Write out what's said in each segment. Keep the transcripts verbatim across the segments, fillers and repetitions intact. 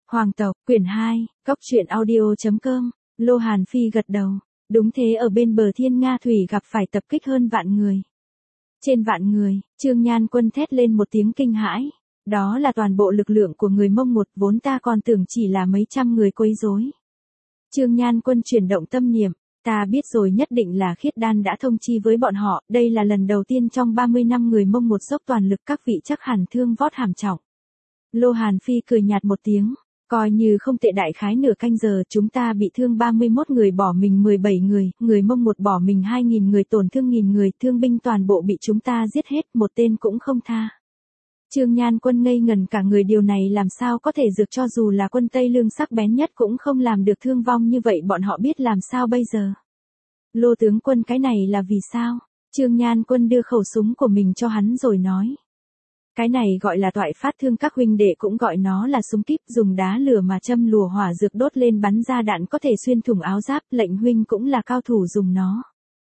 Hoàng tộc, quyển hai, Cóc truyện audio.com, Lô Hàn Phi gật đầu. Đúng thế, ở bên bờ Thiên Nga Thủy gặp phải tập kích hơn vạn người. Trên vạn người, Trương Nhan Quân thét lên một tiếng kinh hãi. Đó là toàn bộ lực lượng của người Mông một, vốn ta còn tưởng chỉ là mấy trăm người quấy rối. Trương Nhan Quân chuyển động tâm niệm, ta biết rồi, nhất định là Khiết Đan đã thông chi với bọn họ, đây là lần đầu tiên trong ba mươi năm người Mông một dốc toàn lực, các vị chắc hẳn thương vót hàm trọng. Lô Hàn Phi cười nhạt một tiếng, coi như không tệ, đại khái nửa canh giờ chúng ta bị thương ba mươi mốt người, bỏ mình mười bảy người, người Mông một bỏ mình hai nghìn người, tổn thương nghìn người, thương binh toàn bộ bị chúng ta giết hết, một tên cũng không tha. Trương Nhan Quân ngây ngần cả người, điều này làm sao có thể, dược cho dù là quân Tây Lương sắc bén nhất cũng không làm được thương vong như vậy, bọn họ biết làm sao bây giờ. Lô tướng quân, cái này là vì sao? Trương Nhan Quân đưa khẩu súng của mình cho hắn rồi nói. Cái này gọi là toại phát thương, các huynh đệ cũng gọi nó là súng kíp, dùng đá lửa mà châm lùa hỏa dược đốt lên bắn ra đạn có thể xuyên thủng áo giáp, lệnh huynh cũng là cao thủ dùng nó.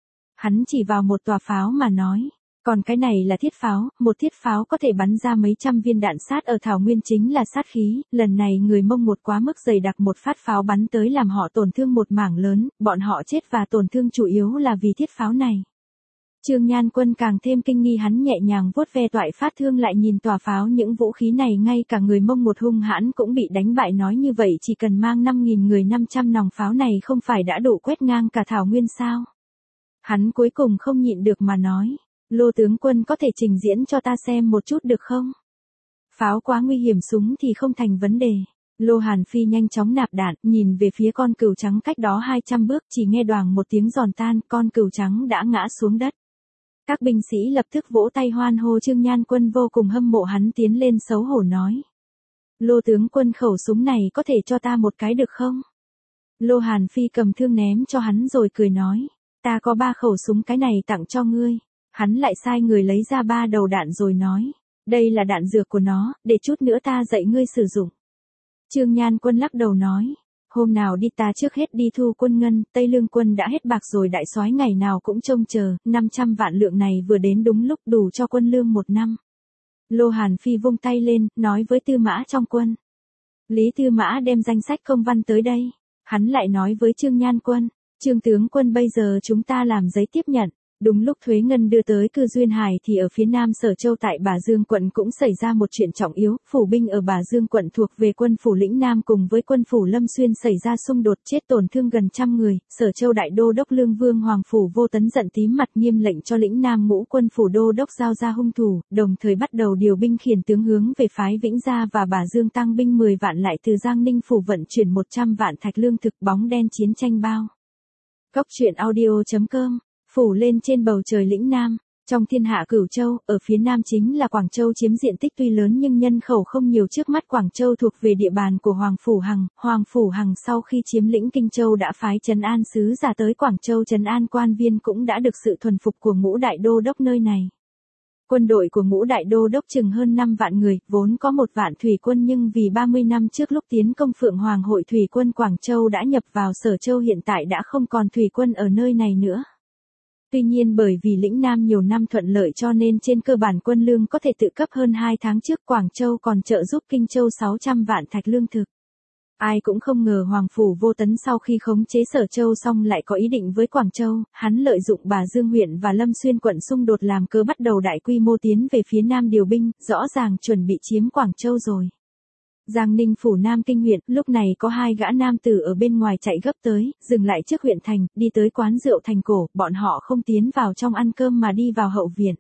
Hắn chỉ vào một tòa pháo mà nói. Còn cái này là thiết pháo, một thiết pháo có thể bắn ra mấy trăm viên đạn, sát ở thảo nguyên chính là sát khí, lần này người Mông một quá mức dày đặc, một phát pháo bắn tới làm họ tổn thương một mảng lớn, bọn họ chết và tổn thương chủ yếu là vì thiết pháo này. Trương Nhan Quân càng thêm kinh nghi, hắn nhẹ nhàng vuốt ve toại phát thương, lại nhìn tòa pháo, những vũ khí này ngay cả người Mông một hung hãn cũng bị đánh bại, nói như vậy chỉ cần mang năm nghìn người, năm trăm nòng pháo này không phải đã đủ quét ngang cả thảo nguyên sao? Hắn cuối cùng không nhịn được mà nói. Lô tướng quân có thể trình diễn cho ta xem một chút được không? Pháo quá nguy hiểm, súng thì không thành vấn đề. Lô Hàn Phi nhanh chóng nạp đạn, nhìn về phía con cừu trắng cách đó hai trăm bước, chỉ nghe đoàng một tiếng giòn tan, con cừu trắng đã ngã xuống đất. Các binh sĩ lập tức vỗ tay hoan hô, Trương Nhan Quân vô cùng hâm mộ, hắn tiến lên xấu hổ nói. Lô tướng quân, khẩu súng này có thể cho ta một cái được không? Lô Hàn Phi cầm thương ném cho hắn rồi cười nói. Ta có ba khẩu súng, cái này tặng cho ngươi. Hắn lại sai người lấy ra ba đầu đạn rồi nói. Đây là đạn dược của nó, để chút nữa ta dạy ngươi sử dụng. Trương Nhan Quân lắc đầu nói. Hôm nào đi, ta trước hết đi thu quân ngân, Tây Lương quân đã hết bạc rồi, đại soái ngày nào cũng trông chờ, năm trăm vạn lượng này vừa đến đúng lúc, đủ cho quân lương một năm. Lô Hàn Phi vung tay lên, nói với Tư Mã trong quân. Lý Tư Mã đem danh sách công văn tới đây. Hắn lại nói với Trương Nhan Quân. Trương tướng quân, bây giờ chúng ta làm giấy tiếp nhận. Đúng lúc thuế ngân đưa tới Cư Duyên Hải thì ở phía nam Sở Châu tại Bà Dương quận cũng xảy ra một chuyện trọng yếu, phủ binh ở Bà Dương quận thuộc về quân phủ lĩnh Nam cùng với quân phủ Lâm Xuyên xảy ra xung đột, chết tổn thương gần trăm người. Sở Châu đại đô đốc Lương Vương Hoàng phủ Vô Tấn giận tím mặt, nghiêm lệnh cho lĩnh Nam ngũ quân phủ đô đốc giao ra hung thủ, đồng thời bắt đầu điều binh khiển tướng hướng về phái Vĩnh Gia và Bà Dương, tăng binh mười vạn, lại từ Giang Ninh phủ vận chuyển một trăm vạn thạch lương thực. Bóng đen chiến tranh bao. Cóc truyện audio.com. Phủ lên trên bầu trời lĩnh Nam, trong thiên hạ Cửu Châu, ở phía nam chính là Quảng Châu, chiếm diện tích tuy lớn nhưng nhân khẩu không nhiều. Trước mắt Quảng Châu thuộc về địa bàn của Hoàng Phủ Hằng, Hoàng Phủ Hằng sau khi chiếm lĩnh Kinh Châu đã phái trấn an sứ giả tới Quảng Châu trấn an quan viên, cũng đã được sự thuần phục của ngũ đại đô đốc nơi này. Quân đội của ngũ đại đô đốc chừng hơn năm vạn người, vốn có một vạn thủy quân nhưng vì ba mươi năm trước lúc tiến công Phượng Hoàng hội thủy quân Quảng Châu đã nhập vào Sở Châu, hiện tại đã không còn thủy quân ở nơi này nữa. Tuy nhiên bởi vì lĩnh Nam nhiều năm thuận lợi cho nên trên cơ bản quân lương có thể tự cấp, hơn hai tháng trước Quảng Châu còn trợ giúp Kinh Châu sáu trăm vạn thạch lương thực. Ai cũng không ngờ Hoàng phủ Vô Tấn sau khi khống chế Sở Châu xong lại có ý định với Quảng Châu, hắn lợi dụng Bà Dương huyện và Lâm Xuyên quận xung đột làm cớ bắt đầu đại quy mô tiến về phía nam điều binh, rõ ràng chuẩn bị chiếm Quảng Châu rồi. Giang Ninh phủ Nam Kinh huyện, lúc này có hai gã nam tử ở bên ngoài chạy gấp tới, dừng lại trước huyện thành, đi tới quán rượu Thành Cổ, bọn họ không tiến vào trong ăn cơm mà đi vào hậu viện.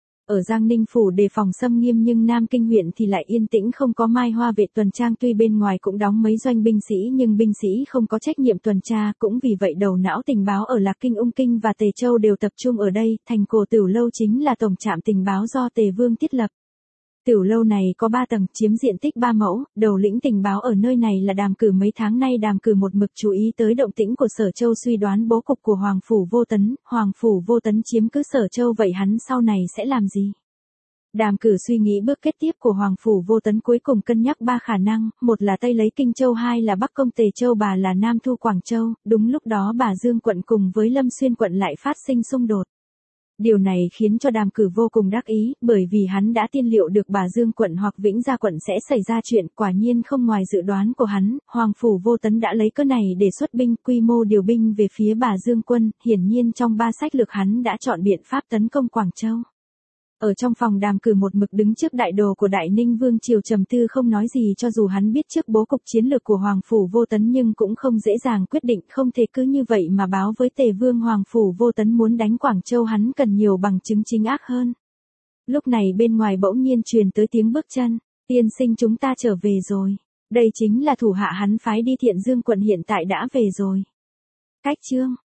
Ở Giang Ninh phủ đề phòng xâm nghiêm nhưng Nam Kinh huyện thì lại yên tĩnh, không có mai hoa vệ tuần trang, tuy bên ngoài cũng đóng mấy doanh binh sĩ nhưng binh sĩ không có trách nhiệm tuần tra, cũng vì vậy đầu não tình báo ở Lạc Kinh, Ung Kinh và Tề Châu đều tập trung ở đây. Thành Cổ Tửu Lâu chính là tổng trạm tình báo do Tề Vương thiết lập. Tửu lâu này có ba tầng, chiếm diện tích ba mẫu, đầu lĩnh tình báo ở nơi này là Đàm Cử. Mấy tháng nay Đàm Cử một mực chú ý tới động tĩnh của Sở Châu, suy đoán bố cục của Hoàng phủ Vô Tấn. Hoàng phủ Vô Tấn chiếm cứ Sở Châu, vậy hắn sau này sẽ làm gì? Đàm Cử suy nghĩ bước kế tiếp của Hoàng phủ Vô Tấn, cuối cùng cân nhắc ba khả năng, một là Tây lấy Kinh Châu, hai là Bắc công Tề Châu, ba là Nam thu Quảng Châu. Đúng lúc đó Bà Dương quận cùng với Lâm Xuyên quận lại phát sinh xung đột. Điều này khiến cho Đàm Cử vô cùng đắc ý, bởi vì hắn đã tiên liệu được Bà Dương quận hoặc Vĩnh Gia quận sẽ xảy ra chuyện, quả nhiên không ngoài dự đoán của hắn, Hoàng Phủ Vô Tấn đã lấy cớ này để xuất binh, quy mô điều binh về phía Bà Dương quân, hiển nhiên trong ba sách lược hắn đã chọn biện pháp tấn công Quảng Châu. Ở trong phòng Đàm Cử một mực đứng trước đại đồ của Đại Ninh Vương triều trầm tư không nói gì, cho dù hắn biết trước bố cục chiến lược của Hoàng Phủ Vô Tấn nhưng cũng không dễ dàng quyết định, không thể cứ như vậy mà báo với Tề Vương. Hoàng Phủ Vô Tấn muốn đánh Quảng Châu, hắn cần nhiều bằng chứng chính ác hơn. Lúc này bên ngoài bỗng nhiên truyền tới tiếng bước chân, tiên sinh chúng ta trở về rồi. Đây chính là thủ hạ hắn phái đi Thiện Dương quận hiện tại đã về rồi. Cách chương